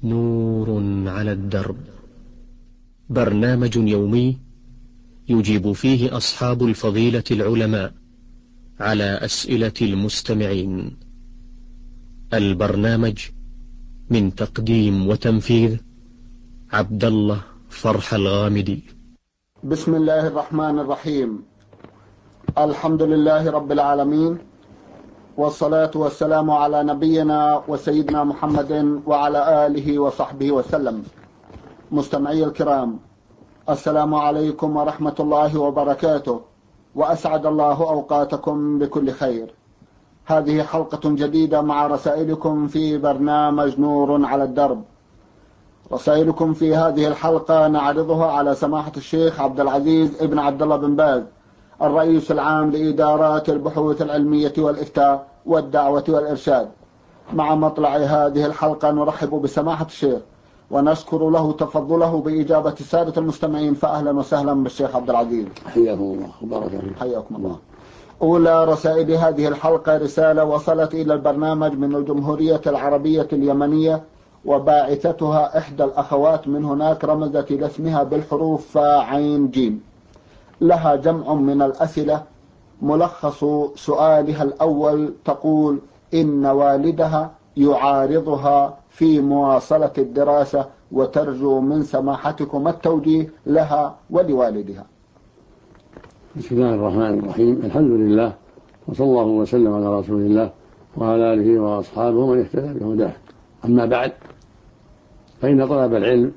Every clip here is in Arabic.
نور على الدرب، برنامج يومي يجيب فيه أصحاب الفضيلة العلماء على أسئلة المستمعين. البرنامج من تقديم وتنفيذ عبد الله فرح الغامدي. بسم الله الرحمن الرحيم. الحمد لله رب العالمين، والصلاة والسلام على نبينا وسيدنا محمد وعلى آله وصحبه وسلم. مستمعي الكرام، السلام عليكم ورحمة الله وبركاته، وأسعد الله أوقاتكم بكل خير. هذه حلقة جديدة مع رسائلكم في برنامج نور على الدرب. رسائلكم في هذه الحلقة نعرضها على سماحة الشيخ عبد العزيز ابن عبد الله بن باز، الرئيس العام لإدارات البحوث العلمية والإفتاء والدعوة والإرشاد. مع مطلع هذه الحلقة نرحب بسماحة الشيخ ونشكر له تفضله بإجابة السادة المستمعين، فأهلا وسهلا بالشيخ عبد العزيز. حياكم الله وبارك فيك. حياكم الله. أولى رسائل هذه الحلقة رسالة وصلت إلى البرنامج من الجمهورية العربية اليمنية، وباعثتها إحدى الأخوات من هناك رمزت إلى اسمها بالحروف فا عين جيم. لها جمع من الأسئلة. ملخص سؤالها الأول تقول إن والدها يعارضها في مواصلة الدراسة، وترجو من سماحتكم التوجيه لها ولوالدها. بسم الله الرحمن الرحيم. الحمد لله، وصلى الله وسلم على رسول الله وعلى آله وأصحابه ومن اهتدى بهداه. أما بعد، فإن طلب العلم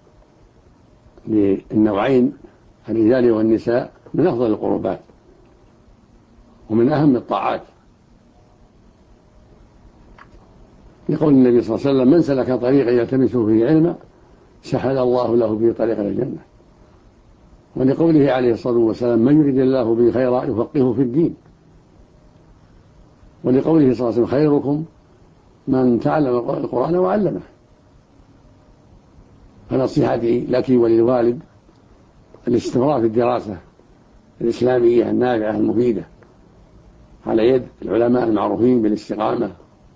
للنوعين الرجال والنساء من أفضل القربات ومن أهم الطاعات، يقول النبي صلى الله عليه وسلم: من سلك طريقا يلتمس فيه علما سهل الله له به طريقا الجنة. ولقوله عليه الصلاة والسلام: من يريد الله به خيرا يفقهه في الدين. ولقوله صلى الله عليه وسلم: خيركم من تعلم القرآن وعلمه. فنصيحتي لك وللوالد الاستمرار في الدراسة الإسلامية النافعة المفيدة على يد العلماء المعروفين بالاستقامة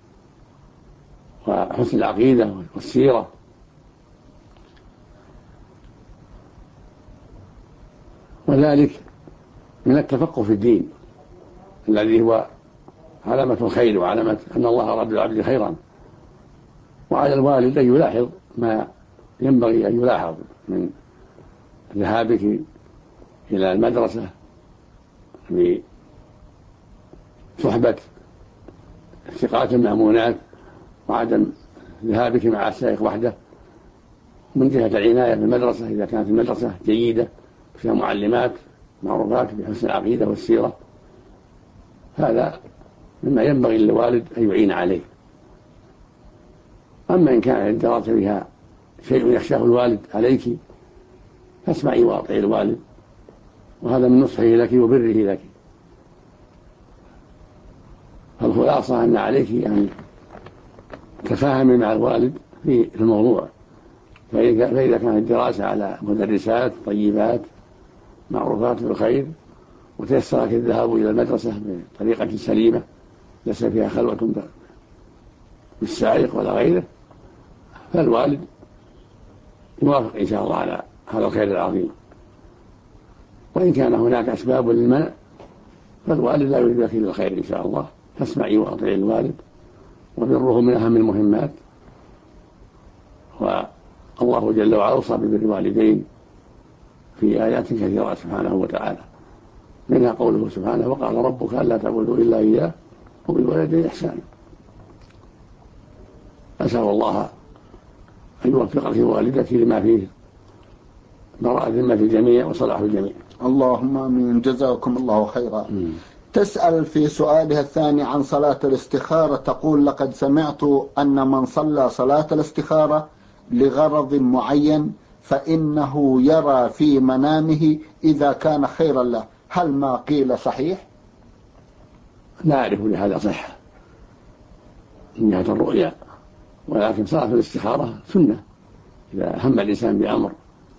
وحسن العقيدة والسيرة، وذلك من التفقه في الدين الذي هو علامة الخير وعلامة أن الله أراد العبد خيرا. وعلى الوالد أن يلاحظ ما ينبغي أن يلاحظ من ذهابك إلى المدرسة بصحبة ثقات المأمونات، وعدم ذهابك مع الشيخ وحده، من جهة العناية بالمدرسة إذا كانت المدرسة جيدة فيها معلمات معروفات بحسن العقيدة والسيرة. هذا مما ينبغي للوالد أن يعين عليه. أما إن كان الدراسة فيها شيء يخشاه الوالد عليك فاسمعي واطيعي الوالد، وهذا من نصحه لك وبره لك. فالخلاصة أن عليك أن تفاهمي مع الوالد في الموضوع. فإذا كانت الدراسة على مدرسات طيبات معروفات بالخير، وتيسر لك الذهاب إلى المدرسة بطريقة سليمة ليس فيها خلوة بالسائق ولا غيره، فالوالد يوافق إن شاء الله على هذا الخير العظيم. وإن كان هناك أسباب للمنع فالوالد لا يريد لك إلا الخير إن شاء الله. فاسمعي وأطيعي الوالد، وبره من أهم المهمات. والله جل وعلا أوصى ببر الوالدين في آيات كثيرة سبحانه وتعالى، منها قوله سبحانه: وقال ربك ألا تعبدوا إلا إياه وبالوالدين إحسانا. أسأل الله أن يوفقك والدتي لما فيه براءة ذمة الجميع وصلاح الجميع. اللهم آمين. جزاكم الله خيرا. تسأل في سؤالها الثاني عن صلاة الاستخارة، تقول: لقد سمعت أن من صلى صلاة الاستخارة لغرض معين فإنه يرى في منامه إذا كان خيرا له، هل ما قيل صحيح؟ لا أعرف لهذا صحة من جهة الرؤيا، ولكن صلاة الاستخارة سنة. إذا هم الإنسان بأمر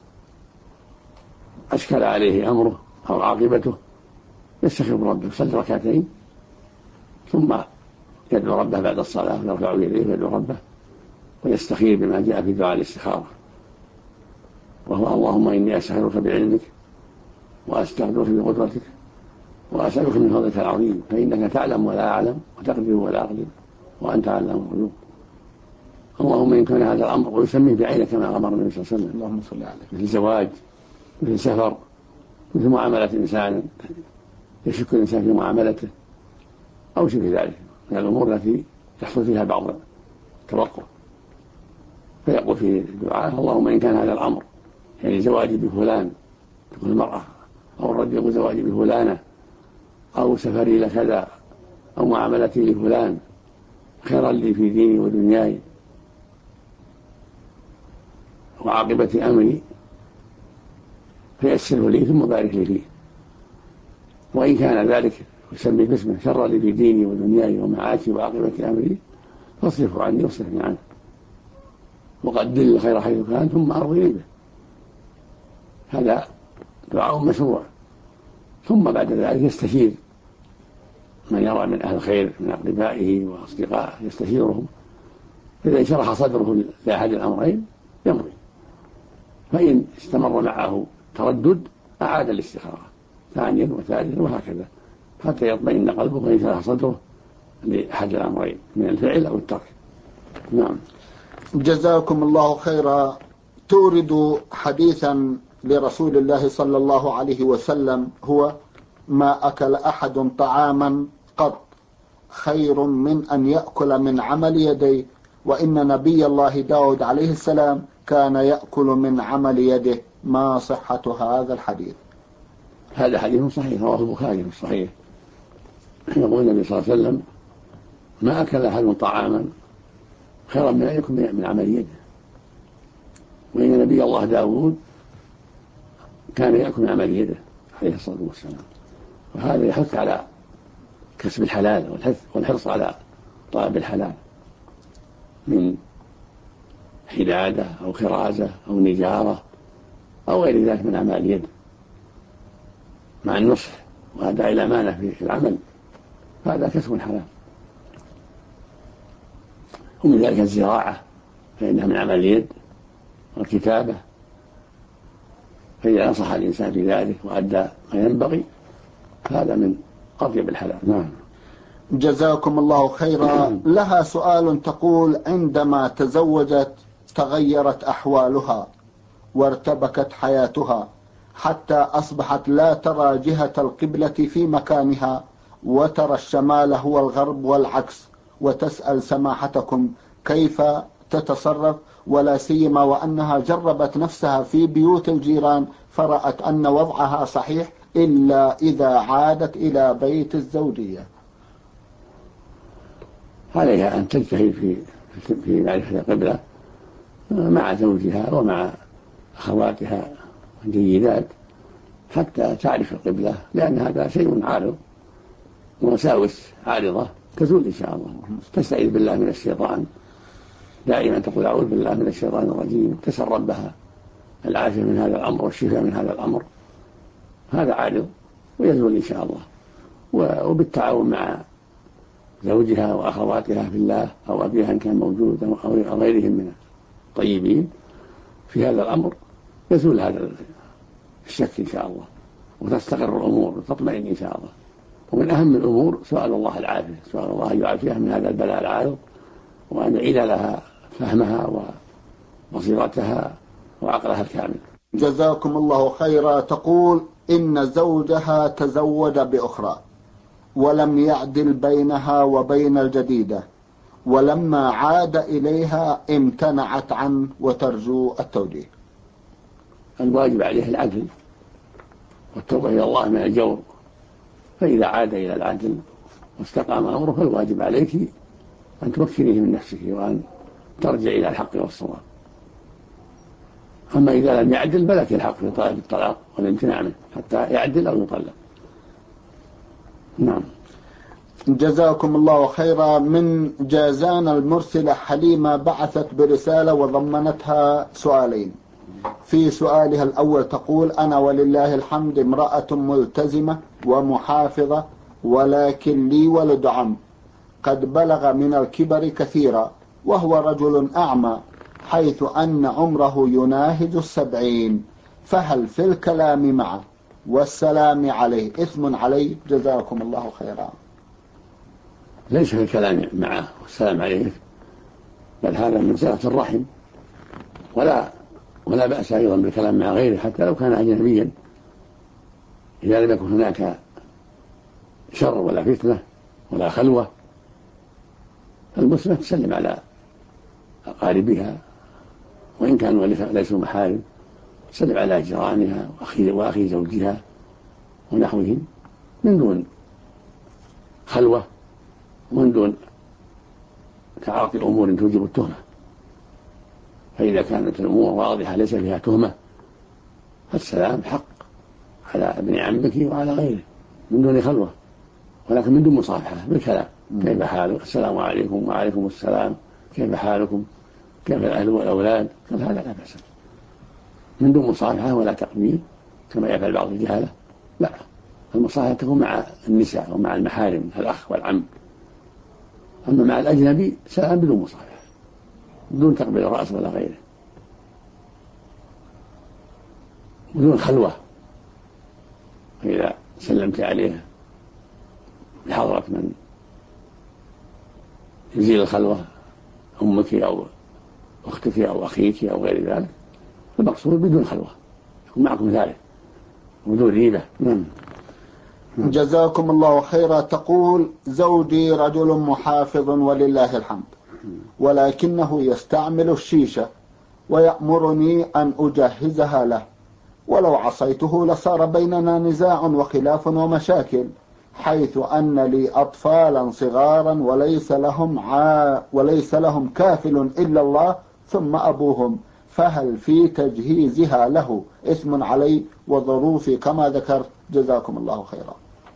أشكل عليه أمره أو عاقبته يستخير ربه، يصلي ركعتين ثم يدعو ربه بعد الصلاة ويرفع يديه ويدعو ربه ويستخير بما جاء في دعاء الاستخارة، وهو اللهم إني أستخيرك بعلمك وأستغفرك بقدرتك وأسألك من فضلك العظيم فإنك تعلم ولا أعلم وتقدر ولا أقدر وأنت علام الغيوب. اللهم إن كان هذا الأمر ويسميه بعينه كما أمر النبي صلى الله عليه وسلم، اللهم صل عليه، مثل زواج، مثل سفر، مثل معاملة إنسان يشك الإنسان في معاملته أو شبه ذلك من الأمور التي يحصل فيها بعض التوقف، فيقول في الدعاء اللهم إن كان هذا الأمر يعني زواجي بفلان تكون المرأة أو الرجل يقول زواجي بفلانة أو سفري لكذا أو معاملتي لفلان خيرا لي في ديني ودنياي وعاقبة أمري فيسره لي ثم بارك لي فيه، وإن كان ذلك يسمي باسمه شر لي في ديني ودنياي ومعاشي وعاقبة أمري فاصرفه عني واصرفني عنه وقدر لي الخير حيث كان ثم أرضني به. هذا دعاء مشروع. ثم بعد ذلك يستشير من يرى من أهل الخير من أقربائه وأصدقائه يستشيرهم، إذا شرح صدره لأحد الأمرين يمضي، فإن استمر معه تردد أعاد الاستخارة ثانيا وثالثا وهكذا حتى يطمئن قلبه ويشرح صدره لأحد الأمرين من الفعل أو الترك. نعم. جزاكم الله خيرا. تورد حديثا لرسول الله صلى الله عليه وسلم هو: ما أكل أحد طعاما قط خير من أن يأكل من عمل يديه، وإن نبي الله داود عليه السلام كان يأكل من عمل يده. ما صحة هذا الحديث؟ هذا حديث صحيح رواه البخاري في الصحيح، يقول النبي صلى الله عليه وسلم: ما أكل أحد طعاما خيرا من أن يأكل من عمل يده، وإن نبي الله داود كان يأكل من عمل يده عليه الصلاة والسلام. وهذا يحث على كسب الحلال والحرص على طلب الحلال من حدادة أو خرازة أو نجارة أو غير ذلك من أعمال اليد، مع النصح وأداء الأمانة في العمل، هذا كسب حلال. ومن ذلك الزراعة فإنها من عمل اليد، والكتابة، فإذا نصح الإنسان في ذلك وأدى ما ينبغي هذا من أطيب الحلال. نعم. جزاكم الله خيرا. لها سؤال تقول: عندما تزوجت تغيرت أحوالها وارتبكت حياتها حتى أصبحت لا ترى جهة القبلة في مكانها وترى الشمال هو الغرب والعكس، وتسأل سماحتكم كيف تتصرف، ولا سيما وأنها جربت نفسها في بيوت الجيران فرأت أن وضعها صحيح إلا إذا عادت إلى بيت الزوجية. عليها أن تجتهد في معرفة القبلة مع زوجها ومع أخواتها الجيدات حتى تعرف القبلة، لأن هذا شيء عارض ووساوس عارضة تزول إن شاء الله. تستعيذ بالله من الشيطان دائما، تقول أعوذ بالله من الشيطان الرجيم، تسأل ربها العافية من هذا الأمر والشفاء من هذا الأمر، هذا عارض ويزول إن شاء الله. وبالتعاون مع زوجها وأخواتها في الله أو أبيها إن كان موجود أو غيرهم من الطيبين في هذا الأمر يزول هذا الشك إن شاء الله، وتستقر الأمور وتطمئن إن شاء الله. ومن أهم الأمور سؤال الله العافية، سؤال الله أن يعافيها من هذا البلاء العارض، وأن يعيد لها فهمها وبصيرتها وعقلها الكامل. جزاكم الله خيرا. تقول: إن زوجها تزوج بأخرى ولم يعدل بينها وبين الجديدة، ولما عاد إليها امتنعت عنه وترجو التوجيه. الواجب عليه العدل والتوبة إلى الله من الجور، فإذا عاد إلى العدل واستقام أمره فالواجب عليك أن تمكنيه من نفسه وأن ترجع إلى الحق والصواب. أما إذا لم يعدل فلك الحق في طلب الطلاق والامتناع منه حتى يعدل أو يطلق. نعم. جزاكم الله خيرا. من جازان المرسلة حليمة بعثت برسالة وضمنتها سؤالين. في سؤالها الأول تقول: أنا ولله الحمد امرأة ملتزمة ومحافظة، ولكن لي ولد عم قد بلغ من الكبر كثيرا، وهو رجل أعمى حيث أن عمره يناهز 70، فهل في الكلام معه والسلام عليه إثم عليه؟ جزاكم الله خيرا. ليس في الكلام معه والسلام عليه، بل هذا من صلة الرحم، ولا بأس أيضا بالكلام مع غيره حتى لو كان أجنبيا، إذا لم يكن هناك شر ولا فتنة ولا خلوة. المسلمة تسلم على أقاربها وإن كانوا ليسوا محارم، تسلم على جيرانها وأخي زوجها ونحوهم من دون خلوة ومن دون تعاطي أمور توجب التهمة. فإذا كانت الأمور واضحة ليس فيها تهمة فالسلام حق على ابن عمك وعلى غيره من دون خلوة، ولكن من دون مصافحة بالكلام. كيف حالك؟ السلام عليكم. وعليكم السلام. كيف حالكم؟ كيف الأهل والأولاد؟ قال هذا لا بأس، من دون مصافحة ولا تقبيل كما يفعل بعض الجهلة. لا، المصافحة تكون مع النساء ومع المحارم الأخ والعم، أما مع الأجنبي سلام بدون مصافحة بدون تقبيل الرأس ولا غيره، بدون خلوة. فإذا سلمت عليه بحضرة من يزيل الخلوة، أمك أو أختك أو أخيك أو غير ذلك، المقصود بدون خلوة يكون معكم ذلك بدون ريبة. جزاكم الله خيرا. تقول: زوجي رجل محافظ ولله الحمد، ولكنه يستعمل الشيشة ويأمرني أن أجهزها له، ولو عصيته لصار بيننا نزاع وخلاف ومشاكل، حيث أن لي أطفالا صغارا وليس لهم كافل إلا الله ثم أبوهم، فهل في تجهيزها له إثم علي وظروفي كما ذكرت؟ جزاكم الله خيرا.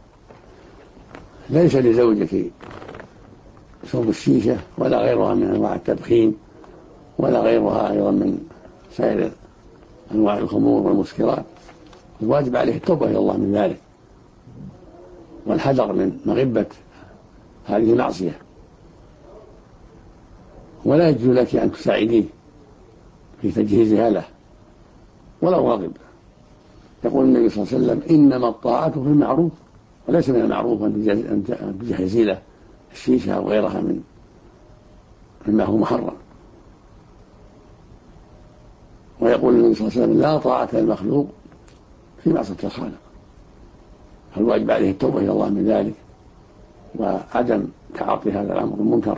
ليس لزوجك شرب الشيشة ولا غيرها من أنواع التدخين ولا غيرها أيضا من سائر أنواع الخمور والمسكرات، الواجب عليه التوبة إلى الله من ذلك والحذر من مغبة هذه المعصية، ولا يجوز لك أن تساعديه في تجهيزها له ولو غضب. يقول النبي صلى الله عليه وسلم: إنما الطاعة في المعروف، وليس من المعروف أن تجهزي له الشيشة أو غيرها مما هو محرم. ويقول النبي صلى الله عليه وسلم: لا طاعة للمخلوق في معصية الخالق. فالواجب عليه التوبة إلى الله من ذلك وعدم تعاطي هذا الأمر المنكر،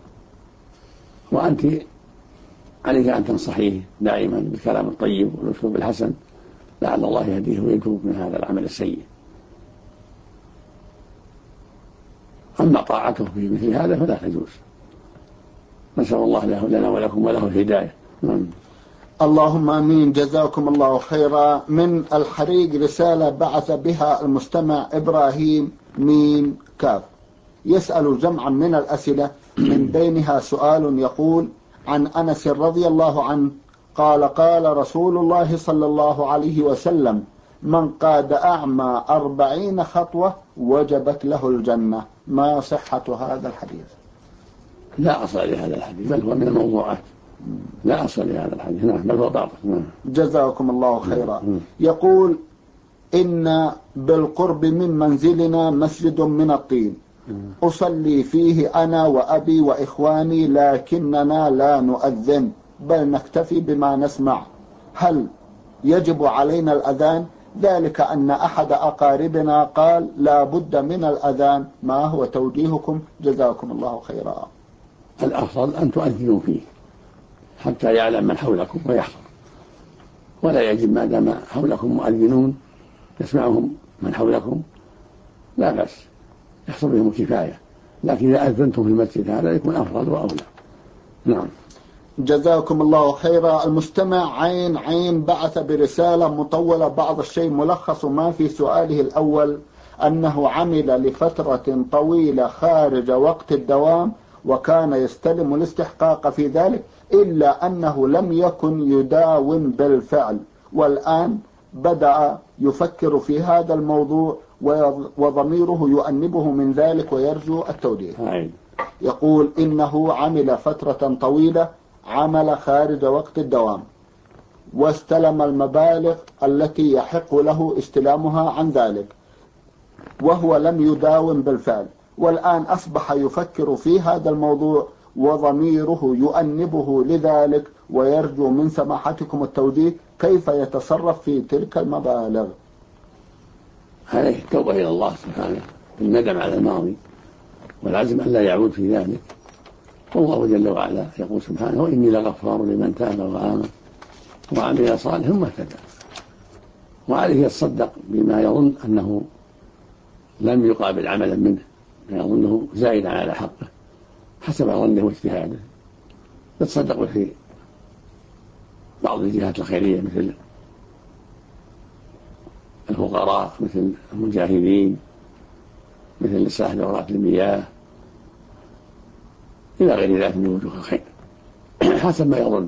وأنت عليك أن تنصحيه دائما بالكلام الطيب والأسلوب الحسن لعل الله يهديه ويتوب من هذا العمل السيء. أما طاعته في مثل هذا فلا تجوز. نسأل الله لنا ولكم وله الهداية. اللهم آمين. جزاكم الله خيرا. من الحريق رسالة بعث بها المستمع إبراهيم ميم كاف، يسأل جمعا من الأسئلة، من بينها سؤال يقول: عن أنس رضي الله عنه قال: قال رسول الله صلى الله عليه وسلم: من قاد أعمى 40 خطوة وجبت له الجنة. ما صحة هذا الحديث؟ لا أصل لهذا الحديث، بل هو من الموضوعات، لا أصل لهذا الحديث، بل هو باطل. جزاكم الله خيرا. يقول: إن بالقرب من منزلنا مسجد من الطين، أصلي فيه أنا وأبي وإخواني، لكننا لا نؤذن بل نكتفي بما نسمع، هل يجب علينا الأذان؟ ذلك أن أحد أقاربنا قال لا بد من الأذان. ما هو توجيهكم؟ جزاكم الله خيرا. الأفضل أن تؤذنوا فيه حتى يعلم من حولكم ويحفظ، ولا يجب ما دام حولكم مؤذنون يسمعهم من حولكم لا بأس، يحصل بهم كفاية، لكن إذا أذنتم في المسجد هذا يكون أفضل وأولى. نعم. جزاكم الله خيرا. المستمع عين بعث برسالة مطولة بعض الشيء، ملخص ما في سؤاله الأول أنه عمل لفترة طويلة خارج وقت الدوام وكان يستلم الاستحقاق في ذلك، إلا أنه لم يكن يداوم بالفعل، والآن بدأ يفكر في هذا الموضوع وضميره يؤنبه من ذلك ويرجو التوجيه. يقول إنه عمل فترة طويلة عمل خارج وقت الدوام، واستلم المبالغ التي يحق له استلامها عن ذلك، وهو لم يداوم بالفعل، والآن أصبح يفكر في هذا الموضوع وضميره يؤنبه لذلك، ويرجو من سماحتكم التوجيه كيف يتصرف في تلك المبالغ. عليه التوبة إلى الله سبحانه بالندم على الماضي والعزم أن لا يعود في ذلك. والله جل وعلا يقول سبحانه: وإني لغفار لمن تاب وآمن وعمل صالحا ثم اهتدى. وعليه يتصدق بما يظن أنه لم يقابل عملا منه، ما يظنه زائدا على حقه حسب ظنه واجتهاده، يتصدق في بعض الجهات الخيرية مثل الفقراء، مثل المجاهدين، مثل إصلاح دورات المياه، إلى غير ذلك من وجوه الخير حسب ما يظن.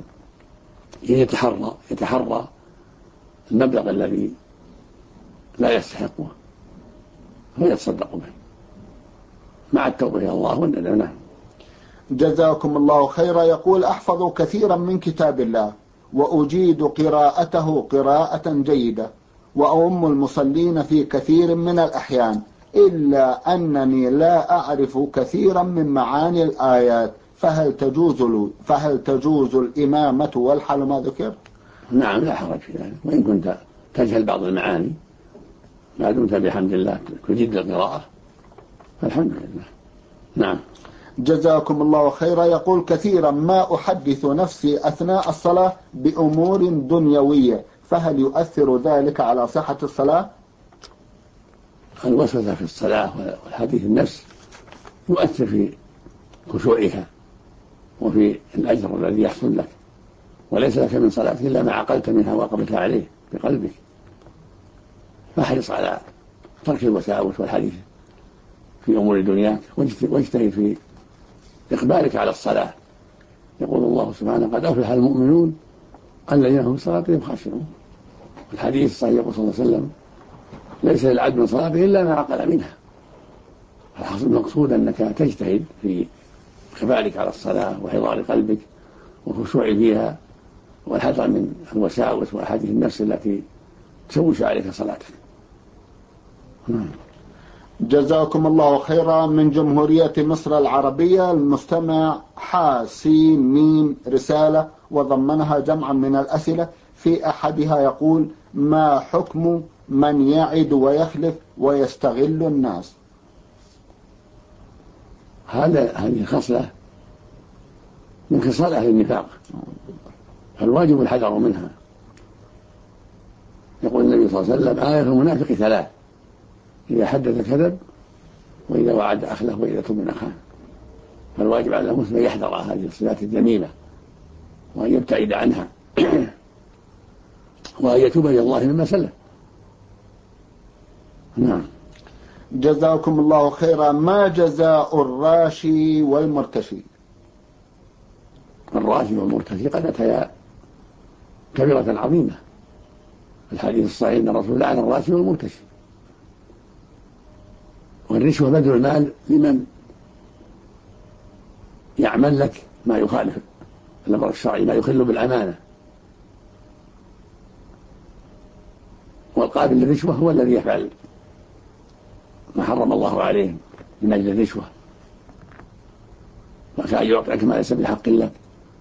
يتحرى المبلغ الذي لا يستحقه فيتصدق به مع التوبة إلى الله والندم. جزاكم الله خيرا. يقول: أحفظ كثيرا من كتاب الله وأجيد قراءته قراءة جيدة، وأؤم المصلين في كثير من الأحيان، إلا أنني لا أعرف كثيرا من معاني الآيات، فهل تجوز الإمامة والحال ما ذكر؟ نعم، لا حرج في ذلك، وإن كنت تجهل بعض المعاني ما دمت بحمد الله تجيد القراءة فالحمد لله. نعم. جزاكم الله خيرا. يقول: كثيرا ما أحدث نفسي أثناء الصلاة بأمور دنيوية، فهل يؤثر ذلك على صحة الصلاة؟ الوسوسة في الصلاة والحديث النفس يؤثر في خشوعها وفي الأجر الذي يحصل لك، وليس لك من صلاة إلا ما عقلت منها وقبلت عليه بقلبك، فاحرص على ترك الوساوس والحديث في أمور دنياك، واجتهد في إقبالك على الصلاة. يقول الله سبحانه: قد أفلح المؤمنون الذين هم في صلاتهم خاشعون. الحديث الصحيح يقول صلى الله عليه وسلم: ليس للعبد من صلاته إلا ما عقل منها. المقصود أنك تجتهد في إقبالك على الصلاة وحضار قلبك وخشوع فيها، والحذر من الوساوس وأحاديث النفس التي تشوش عليك صلاتك. جزاكم الله خيرا. من جمهورية مصر العربية المستمع حاسين رسالة وضمنها جمعا من الأسئلة، في أحدها يقول: ما حكم من يعد ويخلف ويستغل الناس؟ هذه خصلة من خصال أهل النفاق، فالواجب الحذر منها. يقول النبي صلى الله عليه وسلم: آية المنافق ثلاث: إذا حدث كذب، وإذا وعد أخلف، وإذا اؤتمن خان. فالواجب على المسلم أن يحذر هذه الصفات الذميمة وأن يبتعد عنها وأن يتوب إلى الله مما سلف. نعم. جزاكم الله خيرا. ما جزاء الراشي والمرتشي؟ الراشي والمرتشي قد أتيا كبيرة عظيمة. الحديث الصحيح أن الرسول لعن الراشي والمرتشي. والرشوة بذل المال لمن يعمل لك ما يخالف الأمر الشرعي، ما يخل بالأمانة. والقابل للرشوة هو الذي يفعل ما حرم الله عليه من أجل الرشوة، وكأن يعطيك ما ليس بحق لك،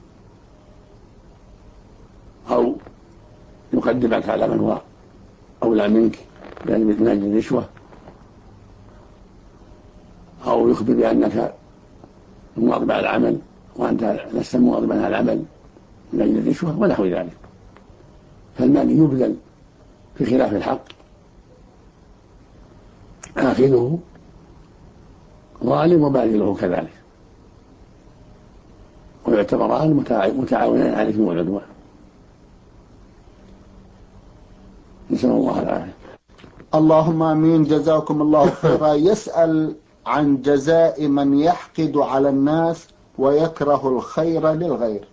أو يقدمك على من هو أولى منك من أجل الرشوة، أو يخبر بأنك مواظب على العمل وأنت لست مواظبا على العمل من أجل الرشوة ونحو ذلك. فالمال يبذل في خلاف الحق، آخذه ظالم وباذله كذلك، ويعتبران متعاونان على الإثم والعدوان. نسأل الله العافية. اللهم آمين. جزاكم الله خيرا. يسأل عن جزاء من يحقد على الناس ويكره الخير للغير.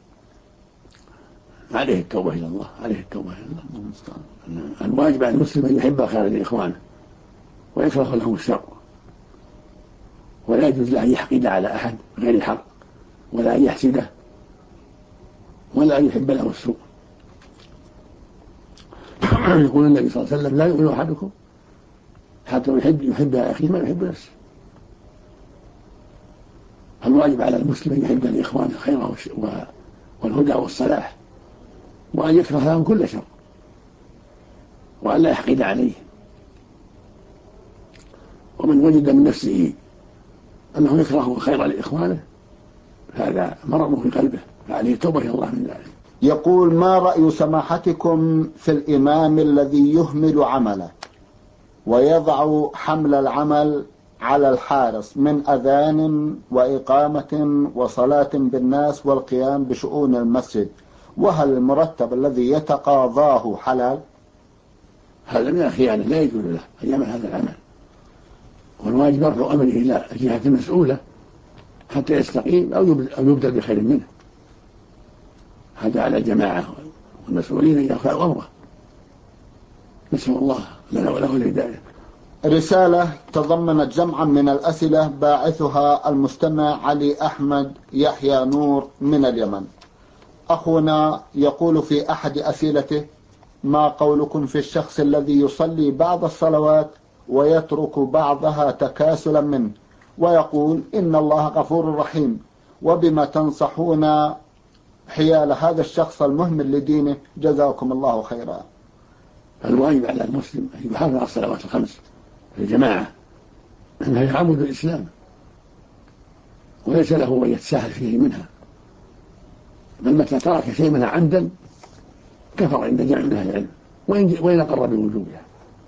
عليه التوبة إلى الله، عليه التوبة إلى الله. الواجب على المسلم أن يحب خير لإخوانه ويكره لهم الشر، ولا يجوز له أن يحقد على أحد غير حق، ولا أن يحسده، ولا أن يحب له السوء. يقول النبي صلى الله عليه وسلم: لا يؤمن أحدكم حتى يحب أخيه ما يحب نفسه. الواجب على المسلم أن يحب لإخوانه الخير والهدى والصلاح، وأن يكره لهم كل شر، وأن لا يحقد عليه. ومن وجد من نفسه أنه يكره خير لإخوانه هذا مرض في قلبه، فعليه التوبة إلى الله من ذلك. يقول: ما رأي سماحتكم في الإمام الذي يهمل عمله ويضع حمل العمل على الحارس من أذان وإقامة وصلاة بالناس والقيام بشؤون المسجد، وهل المرتب الذي يتقاضاه حلال؟ هذا من الخيانة، لا يجوز له أن يعمل هذا العمل، والواجب رفع أمره إلى الجهة المسؤولة حتى يستقيم أو يبدل بخير منه. هذا على الجماعة والمسؤولين أن يرفعوا أمره. نسأل الله لنا وله الهداية. رسالة تضمنت جمعا من الأسئلة باعثها المستمع علي أحمد يحيى نور من اليمن. أخونا يقول في أحد أسئلته: ما قولكم في الشخص الذي يصلي بعض الصلوات ويترك بعضها تكاسلا منه، ويقول إن الله غفور رحيم، وبما تنصحون حيال هذا الشخص المهمل لدينه؟ جزاكم الله خيرا. الواجب على المسلم أن يحافظ على الصلوات الخمس في الجماعة، أنها عمود الإسلام، وليس له أن يتساهل فيه منها، بل متى ترك شيء منها عمدا كفر عند جمع من أهل العلم وإن أقر بوجوبها.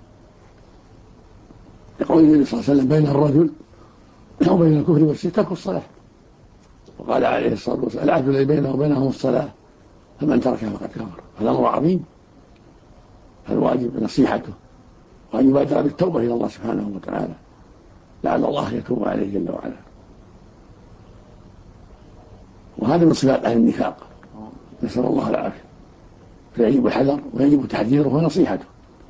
يقول النبي صلى الله عليه وسلم: بين الرجل وبين الكفر والشرك ترك الصلاة. وقال عليه الصلاة والسلام: العهد الذي بينه وبينهم الصلاة، فمن تركها فقد كفر. فالأمر عظيم، فالواجب نصيحته، وأن يبادر بالتوبة إلى الله سبحانه وتعالى لعل الله يتوب عليه جل وعلا. وهذا من صفات أهل النفاق، نسأل الله العافية. فيجب الحذر ويجب تحذيره ونصيحته.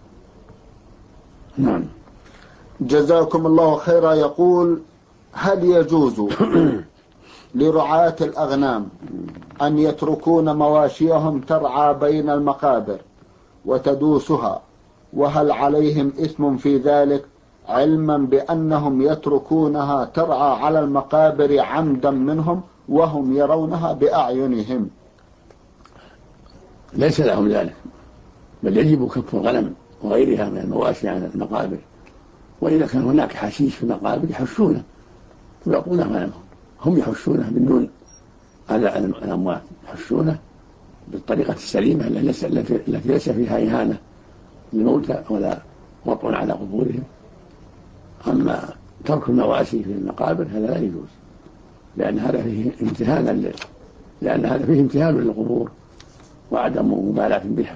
نعم. جزاكم الله خيرا. يقول: هل يجوز لرعاة الأغنام أن يتركون مواشيهم ترعى بين المقابر وتدوسها، وهل عليهم إثم في ذلك، علما بأنهم يتركونها ترعى على المقابر عمدا منهم وهم يرونها بأعينهم؟ ليس لهم ذلك، بل يجب كف الغنم وغيرها من المواشي عن المقابر. وإذا كان هناك حشيش في المقابر يحشونه ويعطونه غنمهم، هم يحشونه من دون الأموات، يحشونه بالطريقة السليمة التي ليس فيها إهانة للموتى ولا وطء على قبورهم. أما ترك المواشي في المقابر هذا لا يجوز، لأن هذا فيه امتهان للقبور وعدم مبالاة بها.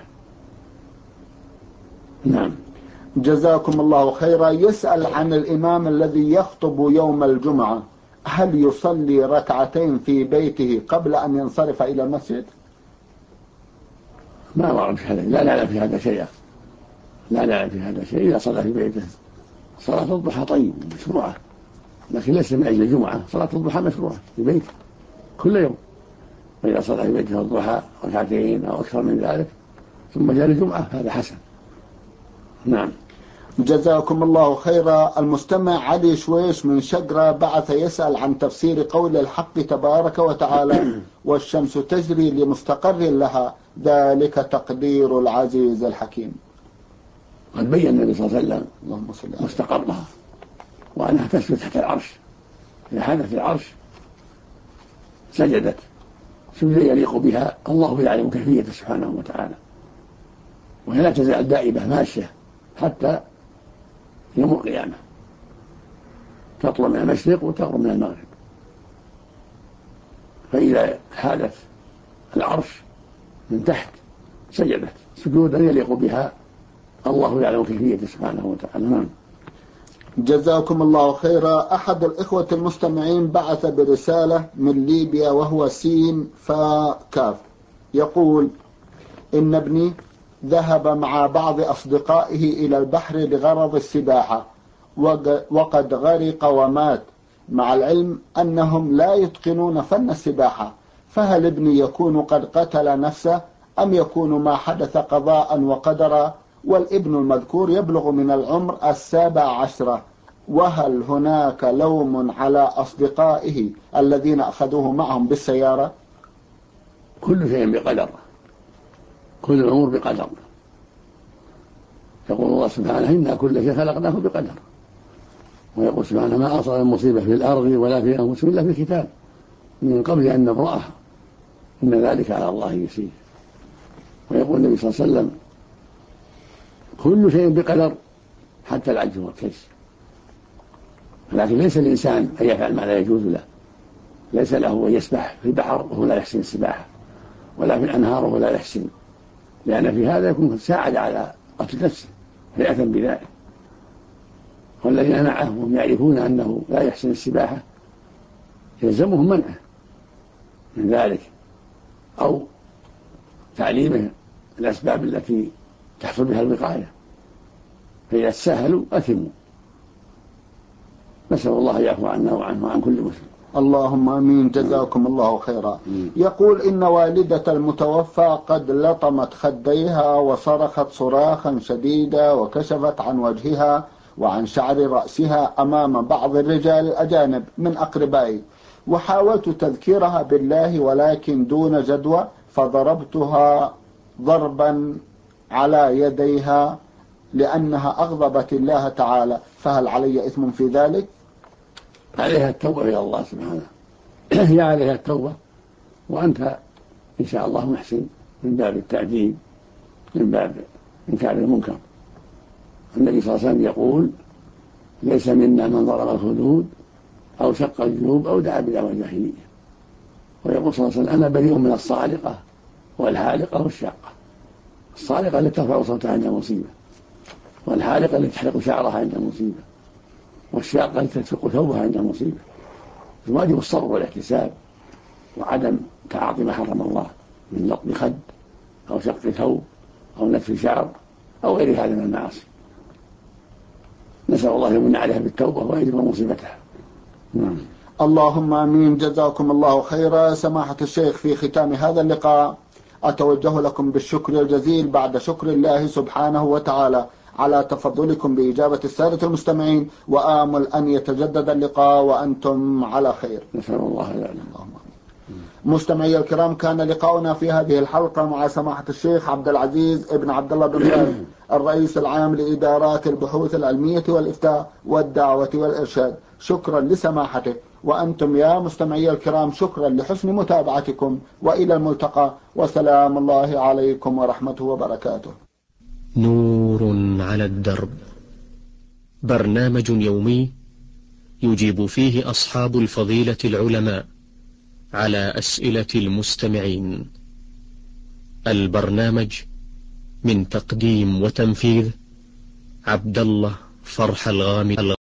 نعم. جزاكم الله خيرا. يسأل عن الإمام الذي يخطب يوم الجمعة، هل يصلي ركعتين في بيته قبل أن ينصرف إلى المسجد؟ ما ورد في هذا، لا نعلم في هذا شيئا، لا نعلم في هذا شيء. إذا صلى في بيته صلاة الضحى طيب مشروعة، لكن ليس من أجل الجمعة. صلاة الضحى مشروعة في بيته كل يوم، فإذا صلى في بيته الضحى ركعتين أو أكثر من ذلك ثم جاء الجمعة هذا حسن. نعم. جزاكم الله خيرا. المستمع علي شويش من شقرة بعث يسأل عن تفسير قول الحق تبارك وتعالى: والشمس تجري لمستقر لها، ذلك تقدير العزيز الحكيم. قد بين النبي صلى الله عليه وسلم مستقرها، وأنها تسجد تحت العرش. إذا حدث العرش سجدت سجدا يليق بها، الله يعلم كيفيته سبحانه وتعالى، وهي لا تزال دائبة ماشية حتى يوم القيامة، تطلع من المشرق وتغرب من المغرب. فإذا حادث العرش من تحت سجدت سجودا يليق بها، الله يعلم كيفيته سبحانه وتعالى. نعم. جزاكم الله خيرا. أحد الإخوة المستمعين بعث برسالة من ليبيا وهو سين فا كاف، يقول: إن ابني ذهب مع بعض أصدقائه إلى البحر لغرض السباحة، وقد غرق ومات، مع العلم أنهم لا يتقنون فن السباحة، فهل ابني يكون قد قتل نفسه أم يكون ما حدث قضاء وقدرا؟ والابن المذكور يبلغ من العمر 17، وهل هناك لوم على أصدقائه الذين أخذوه معهم بالسيارة؟ كل شيء بقدر، كل الأمور بقدر. يقول الله سبحانه إنا كل شيء خلقناه بقدر، ويقول سبحانه ما أصاب المصيبة في الأرض ولا في أنفسهم إلا في كتاب من قبل أن نبرأها إن ذلك على الله يسير. ويقول النبي صلى الله عليه وسلم كل شيء بقدر حتى العجز والكسل، لكن ليس الإنسان أن يفعل ما لا يجوز له، ليس له أن يسبح في البحر وهو لا يحسن السباحة، ولا في الأنهار وهو لا يحسن، لأن في هذا يكون ساعد على قتل نفسه رئة بذلك. والذين معه وهم يعرفون أنه لا يحسن السباحة يلزمهم منعه من ذلك أو تعليمه الأسباب التي تحصل بها الوقاية، فإذا تساهلوا أثموا. نسأل الله يعفو عنا وعنه وعن كل مسلم. اللهم آمين، جزاكم الله خيرا. يقول إن والدة المتوفى قد لطمت خديها وصرخت صراخا شديدا وكشفت عن وجهها وعن شعر رأسها أمام بعض الرجال الأجانب من أقربائي، وحاولت تذكيرها بالله ولكن دون جدوى، فضربتها ضربا على يديها لأنها أغضبت الله تعالى، فهل علي إثم في ذلك؟ عليها التوبة إلى الله سبحانه هي عليها التوبة، وأنت إن شاء الله محسن من باب التعديل، من باب إنكار المنكر. النبي صلى الله عليه وسلم يقول ليس منا من ضرب الخدود أو شق الجيوب أو دعا بدعوى الجاهلية. ويقول صلى الله عليه وسلم أنا بريء من الصالقة والحالقة والشاقة. الصالقة التي ترفع صوتها عند المصيبة، والحالقة التي تحلق شعرها عند المصيبة، والشاقة التي تشق ثوبها عند المصيبة. الواجب الصبر والاحتساب وعدم تعاطي ما حرم الله من لطم خد أو شق ثوب أو نتف شعر أو غير هذا من المعاصي. نسأل الله يمن عليها بالتوبة ويجب مصيبتها. اللهم آمين، جزاكم الله خيرا. سماحة الشيخ، في ختام هذا اللقاء أتوجه لكم بالشكر الجزيل بعد شكر الله سبحانه وتعالى على تفضلكم بإجابة السادة المستمعين، وآمل أن يتجدد اللقاء وأنتم على خير. نسأل الله العافية. مستمعي الكرام، كان لقاؤنا في هذه الحلقة مع سماحة الشيخ عبد العزيز ابن عبد الله بن باز، الرئيس العام لإدارات البحوث العلمية والإفتاء والدعوة والإرشاد. شكرا لسماحته، وأنتم يا مستمعي الكرام شكرا لحسن متابعتكم، وإلى الملتقى، وسلام الله عليكم ورحمته وبركاته. نور على الدرب، برنامج يومي يجيب فيه أصحاب الفضيلة العلماء على أسئلة المستمعين. البرنامج من تقديم وتنفيذ عبد الله فرح الغامدي.